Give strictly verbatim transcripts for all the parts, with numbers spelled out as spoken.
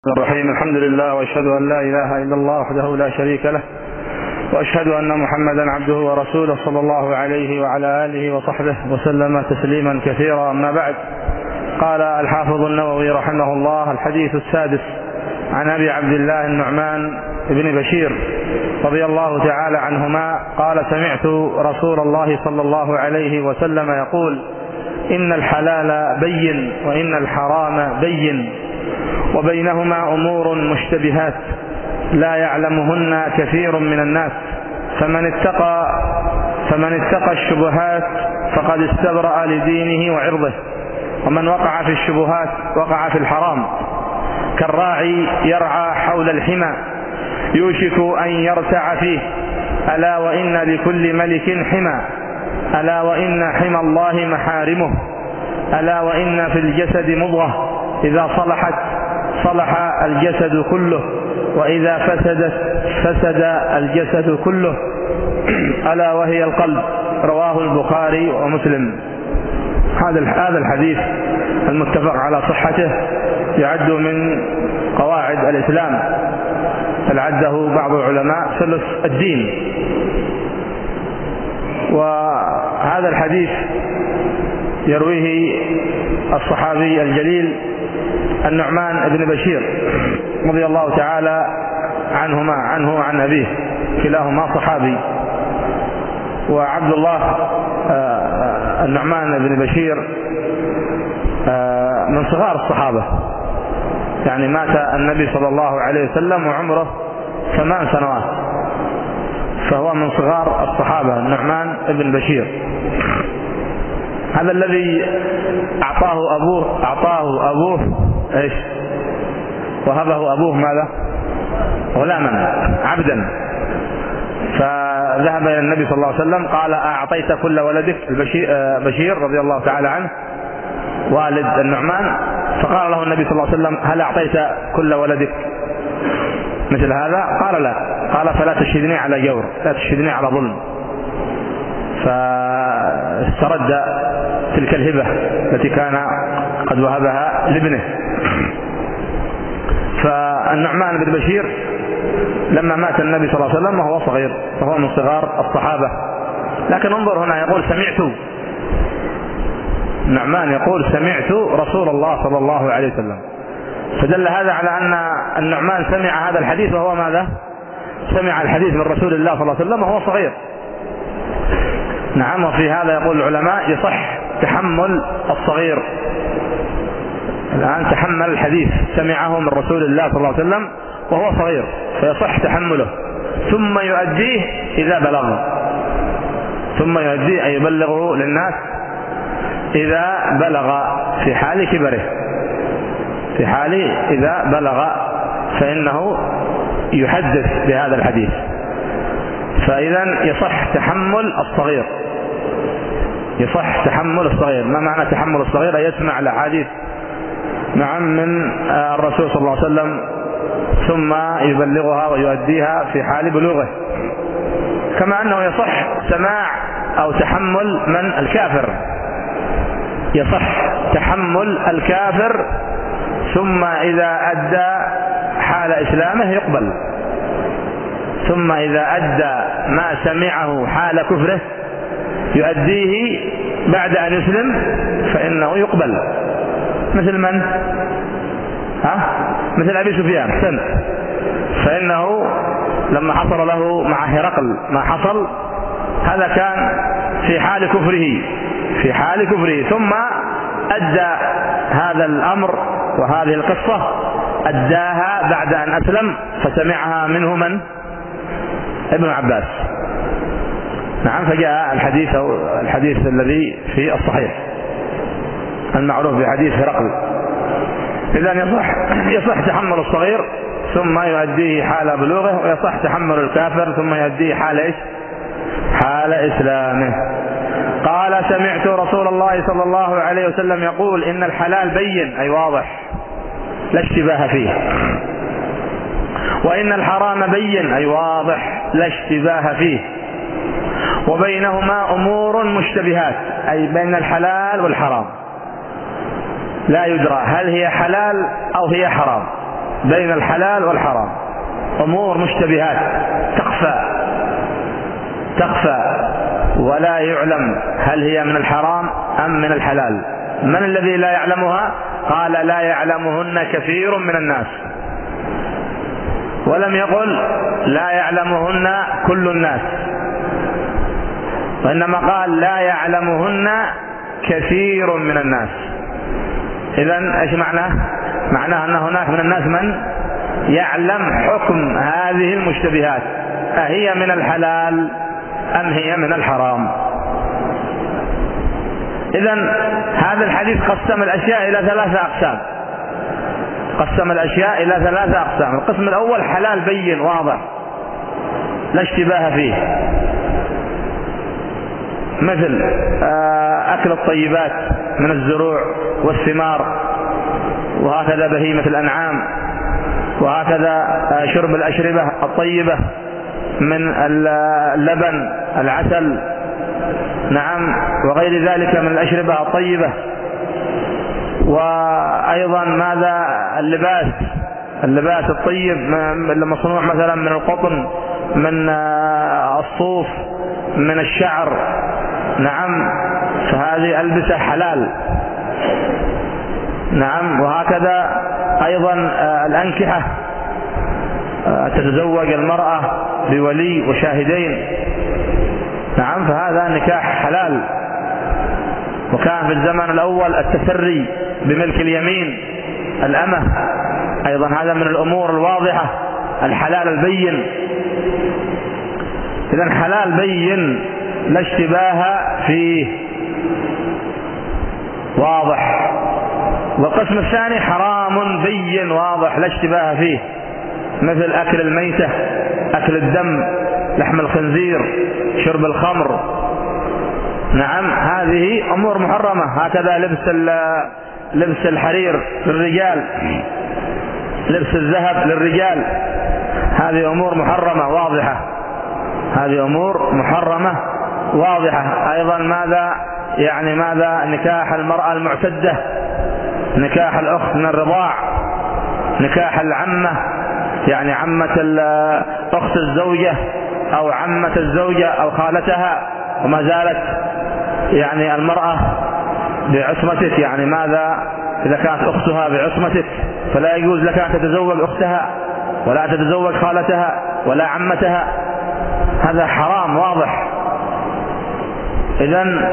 الرحيم. الحمد لله، واشهد ان لا اله الا الله وحده لا شريك له، واشهد ان محمدا عبده ورسوله صلى الله عليه وعلى اله وصحبه وسلم تسليما كثيرا. اما بعد، قال الحافظ النووي رحمه الله: الحديث السادس عن ابي عبد الله النعمان بن بشير رضي الله تعالى عنهما قال: سمعت رسول الله صلى الله عليه وسلم يقول: ان الحلال بين وان الحرام بين وبينهما أمور مشتبهات لا يعلمهن كثير من الناس، فمن اتقى فمن اتقى الشبهات فقد استبرأ لدينه وعرضه، ومن وقع في الشبهات وقع في الحرام. كالراعي يرعى حول الحمى يوشك أن يرتع فيه، ألا وإن لكل ملك حمى، ألا وإن حمى الله محارمه، ألا وإن في الجسد مضغة إذا صلحت صلح الجسد كله، وإذا فسدت فسد الجسد كله، ألا وهي القلب. رواه البخاري ومسلم. هذا الحديث المتفق على صحته يعد من قواعد الإسلام، بل عده بعض العلماء ثلث الدين. وهذا الحديث يرويه الصحابي الجليل النعمان بن بشير رضي الله تعالى عنهما عنه وعن أبيه، كلاهما صحابي. وعبد الله النعمان بن بشير من صغار الصحابة، يعني مات النبي صلى الله عليه وسلم وعمره ثمان سنوات، فهو من صغار الصحابة النعمان بن بشير. هذا الذي أعطاه أبوه أعطاه أبوه إيش؟ وهبه أبوه ماذا؟ غلاما عبدا. فذهب إلى النبي صلى الله عليه وسلم قال: أعطيت كل ولدك بشير رضي الله تعالى عنه والد النعمان؟ فقال له النبي صلى الله عليه وسلم: هل أعطيت كل ولدك مثل هذا؟ قال: لا. قال: فلا تشهدني على جور، لا تشهدني على ظلم. فاسترد تلك الهبة التي كان قد وهبها لابنه. فالنعمان بن بشير لما مات النبي صلى الله عليه وسلم وهو صغير، فهو من صغار الصحابة. لكن انظر هنا، يقول: سمعت النعمان يقول: سمعت رسول الله صلى الله عليه وسلم. فدل هذا على أن النعمان سمع هذا الحديث وهو ماذا؟ سمع الحديث من رسول الله صلى الله عليه وسلم وهو صغير. نعم. وفي هذا يقول العلماء: يصح تحمل الصغير. الآن تحمل الحديث، سمعه من رسول الله صلى الله عليه وسلم وهو صغير، فيصح تحمله، ثم يؤديه إذا بلغ، ثم يؤديه أي يبلغه للناس إذا بلغ في حال كبره، في حال إذا بلغ فإنه يحدث بهذا الحديث. فإذا يصح تحمل الصغير، يصح تحمل الصغير. ما معنى تحمل الصغير؟ يسمع الأحاديث نعم من الرسول صلى الله عليه وسلم ثم يبلغها ويؤديها في حال بلوغه. كما أنه يصح سماع أو تحمل من الكافر، يصح تحمل الكافر ثم إذا أدى حال إسلامه يقبل، ثم إذا أدى ما سمعه حال كفره يؤديه بعد أن يسلم فإنه يقبل. مثل من؟ ها؟ مثل أبي سفيان سن. فإنه لما حصل له مع هرقل ما حصل، هذا كان في حال كفره في حال كفره ثم أدى هذا الأمر وهذه القصة أداها بعد أن أسلم، فسمعها منه من؟ ابن عباس. نعم. فجاء الحديث الحديث الذي في الصحيح المعروف بحديث هرقل. إذن يصح يصح تحمل الصغير ثم يؤديه حال بلوغه، ويصح تحمل الكافر ثم يؤديه حال إيش؟ حال إسلامه. قال: سمعت رسول الله صلى الله عليه وسلم يقول: إن الحلال بين أي واضح لا اشتباه فيه، وإن الحرام بين أي واضح لا اشتباه فيه، وبينهما أمور مشتبهات أي بين الحلال والحرام لا يدرى هل هي حلال أو هي حرام. بين الحلال والحرام، أمور مشتبهات تخفى تخفى ولا يعلم هل هي من الحرام أم من الحلال. من الذي لا يعلمها؟ قال لا يعلمهن كثير من الناس، ولم يقل لا يعلمهن كل الناس، وإنما قال لا يعلمهن كثير من الناس. إذن إيش معناه؟ معناه أن هناك من الناس من يعلم حكم هذه المشتبهات، أهي من الحلال أم هي من الحرام. إذن هذا الحديث قسم الأشياء إلى ثلاثة أقسام، قسم الأشياء إلى ثلاثة أقسام. القسم الأول حلال بين واضح لا اشتباه فيه، مثل أكل الطيبات من الزروع والثمار، وهكذا بهيمة الأنعام، وهكذا شرب الأشربة الطيبة من اللبن العسل، نعم، وغير ذلك من الأشربة الطيبة. وأيضا ماذا؟ اللباس اللباس الطيب المصنوع مثلا من القطن، من الصوف، من الشعر، نعم، فهذه ألبسة حلال، نعم. وهكذا أيضا الأنكحة، تتزوج المرأة بولي وشاهدين، نعم، فهذا نكاح حلال. وكان في الزمن الأول التسري بملك اليمين الأمة، أيضا هذا من الأمور الواضحة الحلال البين. إذن حلال بين لا اشتباه فيه، واضح. والقسم الثاني حرام بين واضح لا اشتباه فيه، مثل أكل الميتة، أكل الدم، لحم الخنزير، شرب الخمر، نعم، هذه أمور محرمة. هكذا لبس لبس الحرير للرجال، لبس الذهب للرجال، هذه أمور محرمة واضحة، هذه أمور محرمة واضحة. أيضا ماذا؟ يعني ماذا؟ نكاح المرأة المعتدة، نكاح الأخت من الرضاع، نكاح العمة، يعني عمة أخت الزوجة أو عمة الزوجة أو خالتها، وما زالت يعني المرأة بعصمتك، يعني ماذا؟ إذا كانت أختها بعصمتك فلا يجوز لك أن تتزوج أختها ولا تتزوج خالتها ولا عمتها، هذا حرام واضح. إذن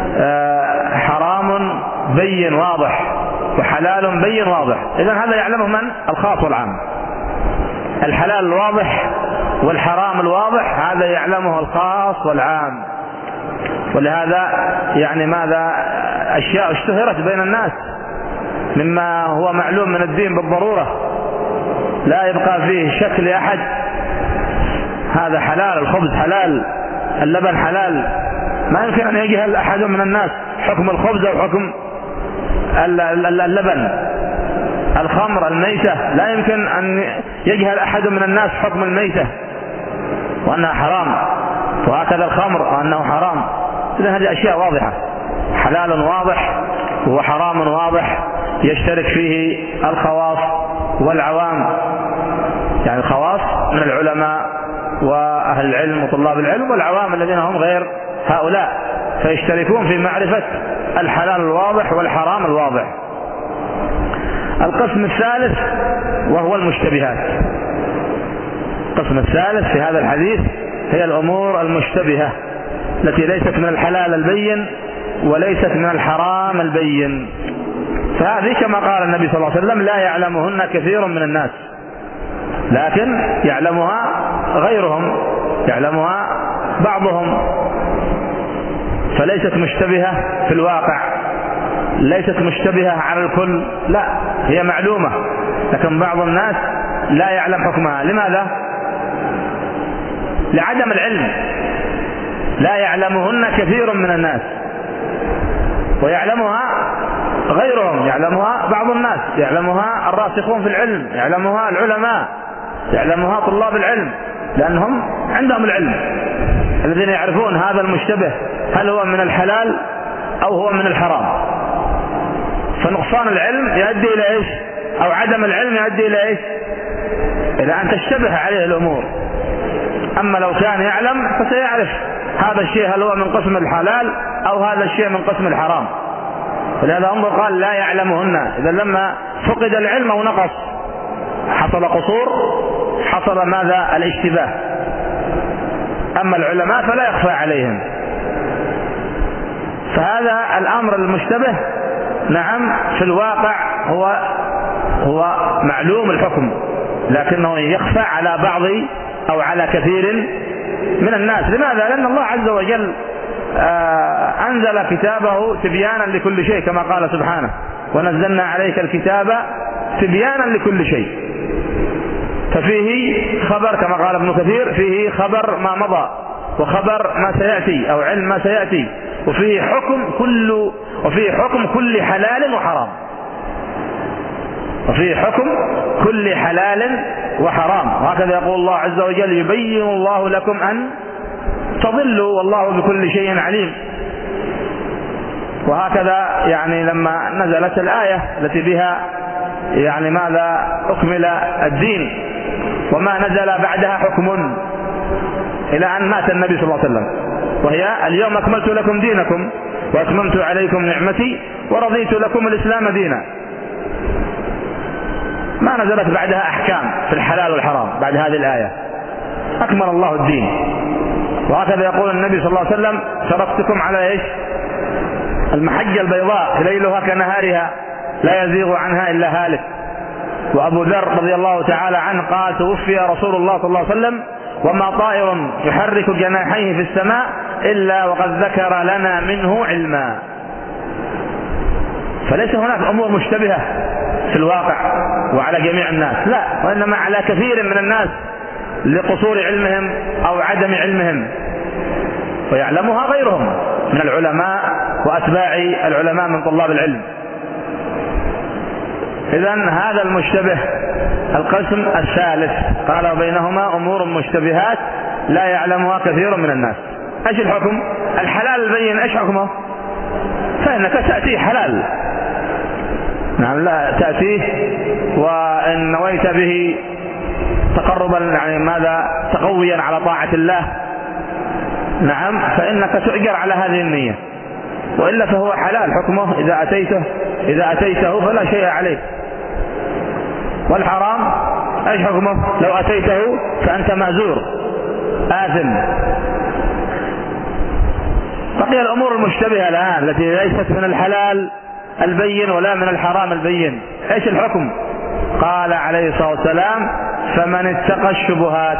حرام بين واضح وحلال بين واضح. إذن هذا يعلمه من؟ الخاص والعام. الحلال الواضح والحرام الواضح هذا يعلمه الخاص والعام. ولهذا يعني ماذا؟ أشياء اشتهرت بين الناس مما هو معلوم من الدين بالضرورة، لا يبقى فيه شك لأحد، هذا حلال، الخبز حلال، اللبن حلال، ما يمكن أن يجهل أحد من الناس حكم الخبز أو حكم اللبن. الخمر، الميتة، لا يمكن أن يجهل أحد من الناس حكم الميتة وأنها حرام، وهكذا الخمر وأنه حرام. إذن هذه أشياء واضحة، حلال واضح وحرام واضح، يشترك فيه الخواص والعوام، يعني الخواص من العلماء وأهل العلم وطلاب العلم، والعوام الذين هم غير هؤلاء، فيشتركون في معرفة الحلال الواضح والحرام الواضح. القسم الثالث وهو المشتبهات. القسم الثالث في هذا الحديث هي الأمور المشتبهة التي ليست من الحلال البين وليست من الحرام البين، فهذه كما قال النبي صلى الله عليه وسلم لا يعلمهن كثير من الناس، لكن يعلمها غيرهم، يعلمها بعضهم، فليست مشتبهة في الواقع، ليست مشتبهة على الكل، لا، هي معلومة، لكن بعض الناس لا يعلم حكمها. لماذا؟ لعدم العلم. لا يعلمهن كثير من الناس، ويعلمها غيرهم، يعلمها بعض الناس، يعلمها الراسخون في العلم، يعلمها العلماء، يعلمها طلاب العلم، لأنهم عندهم العلم، الذين يعرفون هذا المشتبه هل هو من الحلال أو هو من الحرام. فنقصان العلم يؤدي إلى إيش؟ أو عدم العلم يؤدي إلى إيش؟ إلى أن تشتبه عليه الأمور. أما لو كان يعلم فسيعرف هذا الشيء هل هو من قسم الحلال أو هذا الشيء من قسم الحرام. ولهذا انظر قال لا يعلمهن. إذا لما فقد العلم أو نقص حصل قصور، حصل ماذا؟ الاشتباه. أما العلماء فلا يخفى عليهم. فهذا الأمر المشتبه نعم في الواقع هو هو معلوم الحكم، لكنه يخفى على بعض أو على كثير من الناس. لماذا؟ لأن الله عز وجل آه أنزل كتابه تبيانا لكل شيء، كما قال سبحانه ونزلنا عليك الكتاب تبيانا لكل شيء. ففيه خبر كما قال ابن كثير، فيه خبر ما مضى وخبر ما سيأتي أو علم ما سيأتي، وفيه حكم كل وفيه حكم كل حلال وحرام، وفيه حكم كل حلال وحرام. وهكذا يقول الله عز وجل يبين الله لكم أن تضلوا والله بكل شيء عليم. وهكذا يعني لما نزلت الآية التي بها يعني ماذا أكمل الدين وما نزل بعدها حكم إلى أن مات النبي صلى الله عليه وسلم، وهي اليوم أكملت لكم دينكم وأتممت عليكم نعمتي ورضيت لكم الإسلام دينا. ما نزلت بعدها أحكام في الحلال والحرام بعد هذه الآية، أكمل الله الدين. وهكذا يقول النبي صلى الله عليه وسلم تركتكم على إيش؟ المحجة البيضاء ليلها كنهارها لا يزيغ عنها إلا هالك. وأبو ذر رضي الله تعالى عنه قال توفي رسول الله صلى الله عليه وسلم وما طائر يحرك جناحيه في السماء إلا وقد ذكر لنا منه علما. فليس هناك أمور مشتبهة في الواقع وعلى جميع الناس، لا، وإنما على كثير من الناس لقصور علمهم أو عدم علمهم، ويعلمها غيرهم من العلماء وأتباع العلماء من طلاب العلم. إذن هذا المشتبه القسم الثالث قال بينهما أمور مشتبهات لا يعلمها كثير من الناس. ايش الحكم؟ الحلال البين ايش حكمه؟ فإنك تأتي حلال، نعم، لا تأتيه وإن نويت به تقربا يعني ماذا تقويا على طاعة الله، نعم، فإنك تؤجر على هذه النية، وإلا فهو حلال حكمه إذا أتيته إذا أتيته فلا شيء عليك. والحرام ايش حكمه؟ لو أتيته فأنت مأزور آثم. بقي الأمور المشتبهة الآن التي ليست من الحلال البين ولا من الحرام البين، ايش الحكم؟ قال عليه الصلاة والسلام فمن اتقى الشبهات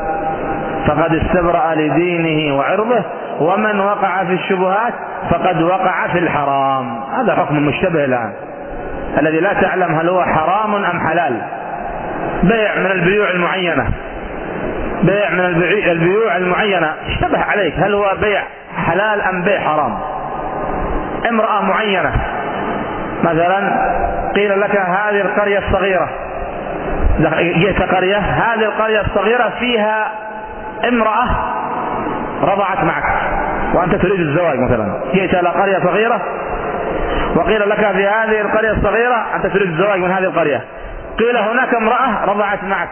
فقد استبرأ لدينه وعرضه ومن وقع في الشبهات فقد وقع في الحرام. هذا حكم المشتبه الآن الذي لا تعلم هل هو حرام أم حلال. بيع من البيوع المعينة بيع من البيوع المعينة اشتبه عليك هل هو بيع حلال أم بيع حرام. امرأة معينة مثلا قيل لك هذه القرية الصغيرة، جئت قرية هذه القرية الصغيرة فيها امرأة رضعت معك وأنت تريد الزواج مثلا، جئت إلى قرية صغيرة وقيل لك في هذه القرية الصغيرة أنت تريد الزواج من هذه القرية، قيل هناك امرأة رضعت معك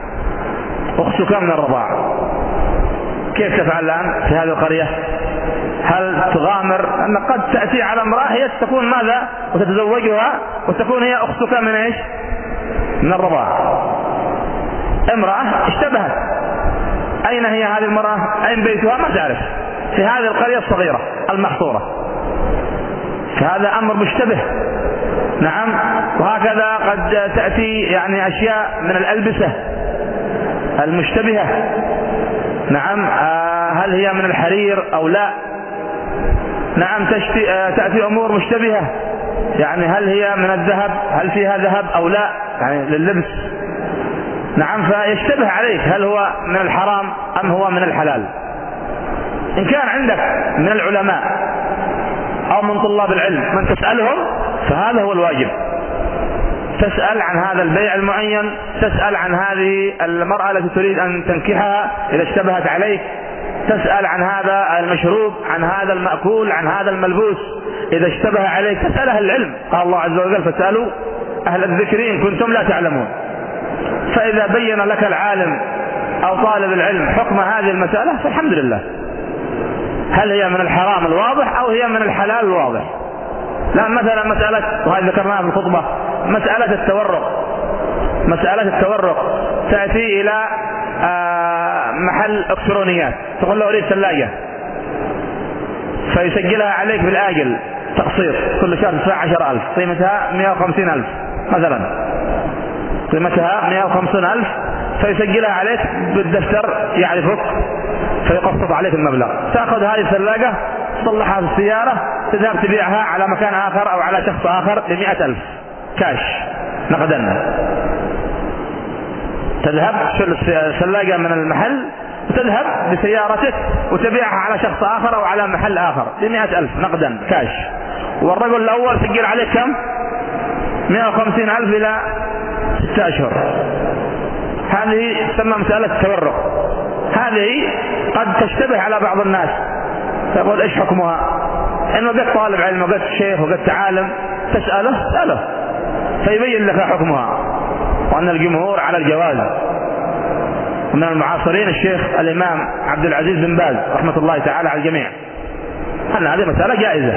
أختك من الرضاعة، كيف تفعل الآن في هذه القرية؟ هل تغامر أن قد تأتي على امرأة هي تكون ماذا وتتزوجها وتكون هي أختك من إيش؟ من الرضاعة. امرأة اشتبهت، أين هي هذه المرأة؟ أين بيتها؟ ما تعرف، في هذه القرية الصغيرة المحصورة. فهذا أمر مشتبه، نعم. وهكذا قد تأتي يعني أشياء من الألبسة المشتبهة، نعم، آه هل هي من الحرير أو لا، نعم. تشتي آه تأتي أمور مشتبهة، يعني هل هي من الذهب، هل فيها ذهب أو لا، يعني لللبس، نعم. فيشتبه عليك هل هو من الحرام أم هو من الحلال. إن كان عندك من العلماء أو من طلاب العلم من تسألهم فهذا هو الواجب، تسأل عن هذا البيع المعين، تسأل عن هذه المرأة التي تريد أن تنكحها إذا اشتبهت عليك، تسأل عن هذا المشروب، عن هذا المأكول، عن هذا الملبوس إذا اشتبه عليك، تسأل أهل العلم. قال الله عز وجل فاسألوا أهل الذكر إن كنتم لا تعلمون. فإذا بين لك العالم أو طالب العلم حكم هذه المسألة فالحمد لله. هل هي من الحرام الواضح أو هي من الحلال الواضح؟ لا، مثلا مسألة، وهذه ذكرناها في الخطبة، مسألة التورق. مسألة التورق تأتي إلى محل إلكترونيات، تقول له أريد ثلاجة، فيسجلها عليك بالآجل تقسيط، كل شهر تدفع عشر ألف، قيمتها مئة وخمسين ألف مثلا، قيمتها مئة وخمسين ألف، فيسجلها عليك بالدفتر يعرفك فيقسط عليك المبلغ. تأخذ هذه الثلاجة تصلحها في السيارة، تذهب تبيعها على مكان آخر أو على شخص آخر بمئة ألف كاش نقدا. تذهب تشيل الثلاجة من المحل وتذهب بسيارتك وتبيعها على شخص آخر أو على محل آخر بمئة ألف نقدا كاش، والرجل الأول سجل عليك كم؟ مئة وخمسين ألف إلى ستة أشهر. هذه تسمى مسألة التورق. هذه قد تشتبه على بعض الناس، تقول إيش حكمها؟ إن وجدت طالب علم، وجدت شيخ، وجدت عالم، تسأله تسأله فيبين لك حكمها، وأن الجمهور على الجواز. ومن المعاصرين الشيخ الإمام عبد العزيز بن باز رحمة الله تعالى على الجميع أن هذه مسألة جائزة.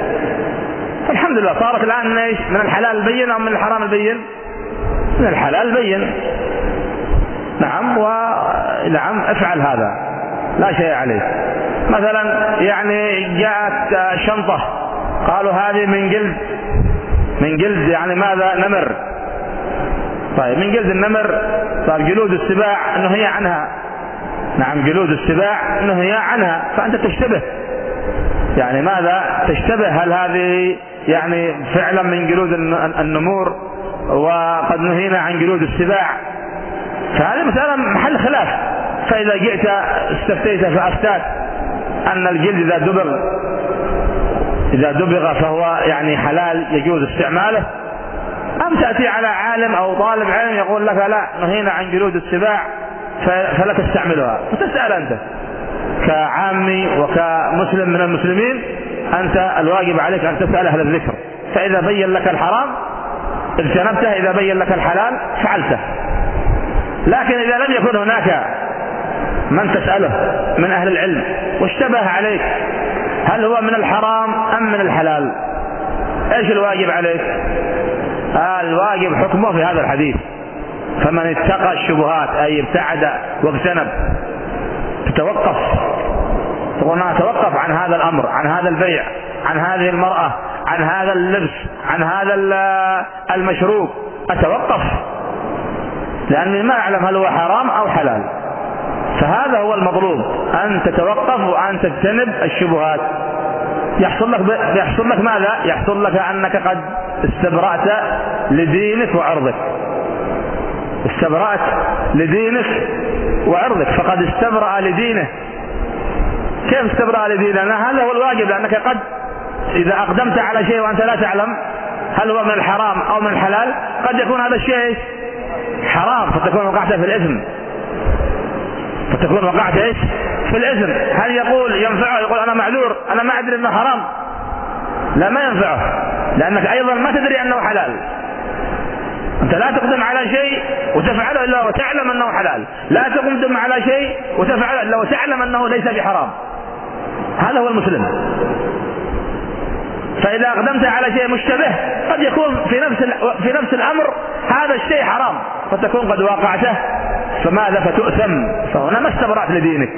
الحمد لله صارت الآن إيش؟ من الحلال البين أو من الحرام البين؟ من الحلال البين. نعم، ونعم افعل هذا لا شيء عليه. مثلا يعني جاءت شنطة قالوا هذه من جلد، من جلد يعني ماذا؟ نمر. طيب من جلد النمر، طيب جلود السباع نهي عنها. نعم جلود السباع نهي عنها، فأنت تشتبه يعني ماذا؟ تشتبه هل هذه يعني فعلا من جلود النمور وقد نهينا عن جلود السباع؟ فهذه مسألة محل خلاف. فإذا جئت استفتيت فأفتات أن الجلد إذا دبغ إذا دبغ فهو يعني حلال يجوز استعماله، أم تأتي على عالم أو طالب علم يقول لك لا نهينا عن جلود السباع فلا تستعملها، فتسأل أنت كعامي وكمسلم من المسلمين، أنت الواجب عليك أن تسأل أهل الذكر، فإذا بين لك الحرام اجتنبته، إذا بين لك الحلال فعلته. لكن إذا لم يكن هناك من تسأله من أهل العلم واشتبه عليك هل هو من الحرام أم من الحلال، إيش الواجب عليك؟ آه الواجب حكمه في هذا الحديث: فمن اتقى الشبهات أي ابتعد واجتنب. تتوقف، تقول أنا أتوقف عن هذا الأمر، عن هذا البيع، عن هذه المرأة، عن هذا اللبس، عن هذا المشروب، أتوقف لأني ما أعلم هل هو حرام أو حلال. فهذا هو المطلوب، أن تتوقف وأن تجتنب الشبهات. يحصل لك ب... يحصل لك ماذا؟ يحصل لك أنك قد استبرأت لدينك وعرضك. استبرأت لدينك وعرضك، فقد استبرأ لدينه. كيف استبرأ لدينه؟ هذا هو الواجب، لأنك قد إذا أقدمت على شيء وأنت لا تعلم هل هو من الحرام أو من الحلال، قد يكون هذا الشيء حرام فتكون وقعت في الإثم، فتكون وقعت إيش؟ في الإثم. هل يقول ينفعه؟ يقول أنا معذور، أنا ما أدري أنه حرام. لا، ما ينفعه، لأنك أيضا ما تدري أنه حلال. أنت لا تقدم على شيء وتفعله إلا وتعلم أنه حلال، لا تقدم على شيء وتفعله إلا وتعلم أنه ليس بحرام. هذا هو المسلم. فإذا أقدمت على شيء مشتبه قد يكون في نفس في نفس الأمر هذا الشيء حرام، فتكون قد واقعته، فماذا؟ فتؤثم. فهنا ما استبرأت لدينك،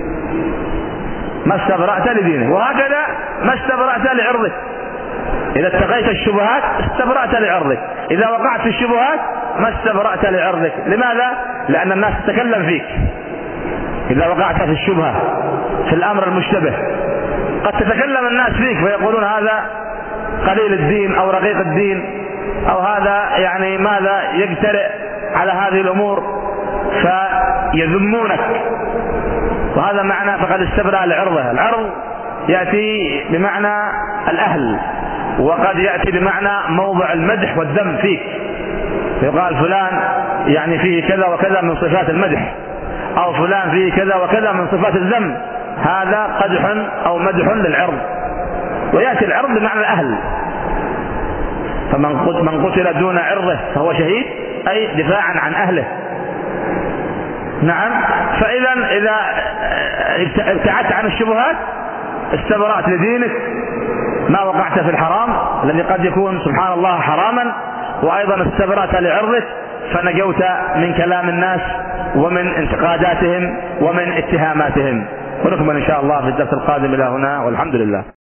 ما استبرأت لدينك. وهكذا ما استبرأت لعرضك. إذا اتقيت الشبهات استبرأت لعرضك، إذا وقعت في الشبهات ما استبرأت لعرضك. لماذا؟ لأن الناس تتكلم فيك. إذا وقعت في الشبهة في الأمر المشتبه قد تتكلم الناس فيك فيقولون هذا قليل الدين أو رقيق الدين، أو هذا يعني ماذا يجترئ على هذه الأمور، فيذمونك. وهذا معنى فقد استبرأ لعرضه. العرض يأتي بمعنى الأهل، وقد يأتي بمعنى موضع المدح والذم فيك. يقال فلان يعني فيه كذا وكذا من صفات المدح، أو فلان فيه كذا وكذا من صفات الذم. هذا قدح أو مدح للعرض. ويأتي العرض بمعنى الأهل. فمن قتل دون عرضه فهو شهيد، أي دفاعا عن أهله. نعم. فإذا إذا ابتعدت عن الشبهات استبرأت لدينك، ما وقعت في الحرام الذي قد يكون سبحان الله حراما، وأيضا استبرأت لعرضك فنجوت من كلام الناس ومن انتقاداتهم ومن اتهاماتهم. ونكمل إن شاء الله في الدرس القادم إلى هنا، والحمد لله.